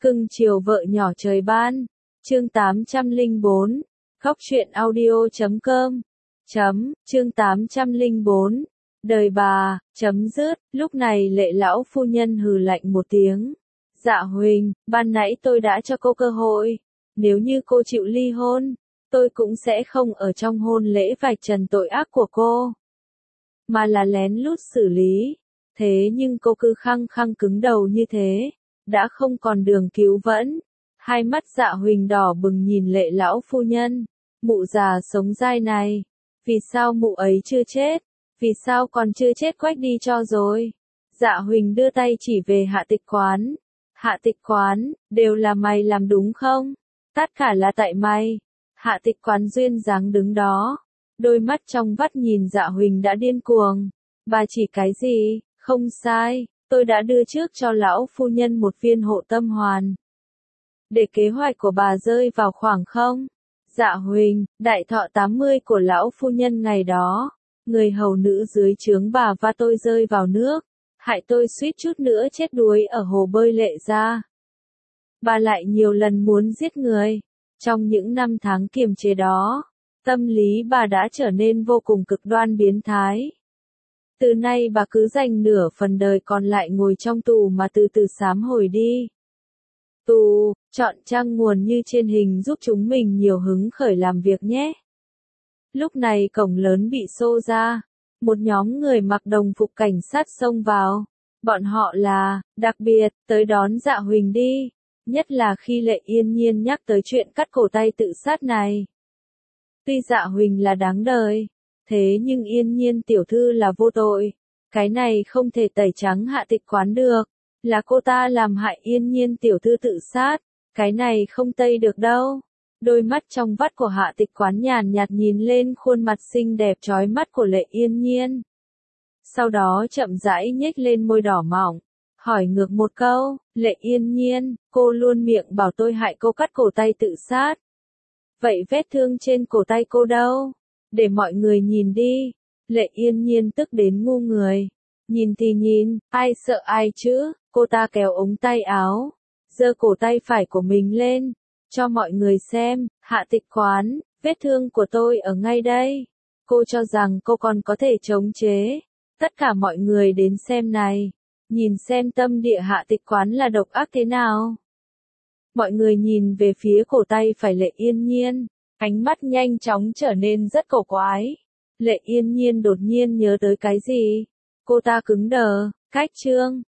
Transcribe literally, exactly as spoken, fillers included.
Cưng chiều vợ nhỏ trời ban. Chương tám trăm lẻ bốn. Góc truyện audio chấm com. Chấm, chương tám trăm lẻ bốn. Đời bà, chấm dứt, lúc này Lệ lão phu nhân hừ lạnh một tiếng. Dạ Huỳnh, ban nãy tôi đã cho cô cơ hội. Nếu như cô chịu ly hôn, tôi cũng sẽ không ở trong hôn lễ vạch trần tội ác của cô, mà là lén lút xử lý. Thế nhưng cô cứ khăng khăng cứng đầu như thế, đã không còn đường cứu vẫn. Hai mắt Dạ Huỳnh đỏ bừng nhìn Lệ lão phu nhân. Mụ già sống dai này, vì sao mụ ấy chưa chết? Vì sao còn chưa chết quách đi cho rồi? Dạ Huỳnh đưa tay chỉ về Hạ Tịch Quán. Hạ Tịch Quán, đều là mày làm đúng không? Tất cả là tại mày. Hạ Tịch Quán duyên dáng đứng đó, đôi mắt trong vắt nhìn Dạ Huỳnh đã điên cuồng. Bà chỉ cái gì? Không sai, tôi đã đưa trước cho lão phu nhân một viên hộ tâm hoàn, để kế hoạch của bà rơi vào khoảng không. Dạ Huỳnh, đại thọ tám mươi của lão phu nhân ngày đó, người hầu nữ dưới trướng bà và tôi rơi vào nước, hại tôi suýt chút nữa chết đuối ở hồ bơi Lệ gia. Bà lại nhiều lần muốn giết người. Trong những năm tháng kiềm chế đó, tâm lý bà đã trở nên vô cùng cực đoan biến thái. Từ nay bà cứ dành nửa phần đời còn lại ngồi trong tù mà từ từ sám hồi đi. Tù, chọn trang nguồn như trên hình giúp chúng mình nhiều hứng khởi làm việc nhé. Lúc này cổng lớn bị xô ra, một nhóm người mặc đồng phục cảnh sát xông vào. Bọn họ là, đặc biệt, tới đón Dạ Huỳnh đi. Nhất là khi Lệ Yên Nhiên nhắc tới chuyện cắt cổ tay tự sát này. Tuy Dạ Huỳnh là đáng đời, thế nhưng Yên Nhiên tiểu thư là vô tội. Cái này không thể tẩy trắng Hạ Tịch Quán được. Là cô ta làm hại Yên Nhiên tiểu thư tự sát. Cái này không tây được đâu. Đôi mắt trong vắt của Hạ Tịch Quán nhàn nhạt nhìn lên khuôn mặt xinh đẹp chói mắt của Lệ Yên Nhiên. Sau đó chậm rãi nhếch lên môi đỏ mỏng. Hỏi ngược một câu, Lệ Yên Nhiên, cô luôn miệng bảo tôi hại cô cắt cổ tay tự sát. Vậy vết thương trên cổ tay cô đâu? Để mọi người nhìn đi. Lệ Yên Nhiên tức đến ngu người. Nhìn thì nhìn, ai sợ ai chứ? Cô ta kéo ống tay áo, giơ cổ tay phải của mình lên, cho mọi người xem. Hạ Tịch Quán, vết thương của tôi ở ngay đây. Cô cho rằng cô còn có thể chống chế. Tất cả mọi người đến xem này. Nhìn xem tâm địa Hạ Tịch Quán là độc ác thế nào. Mọi người nhìn về phía cổ tay phải Lệ Yên Nhiên, ánh mắt nhanh chóng trở nên rất cổ quái. Lệ Yên Nhiên đột nhiên nhớ tới cái gì. Cô ta cứng đờ, cách trương,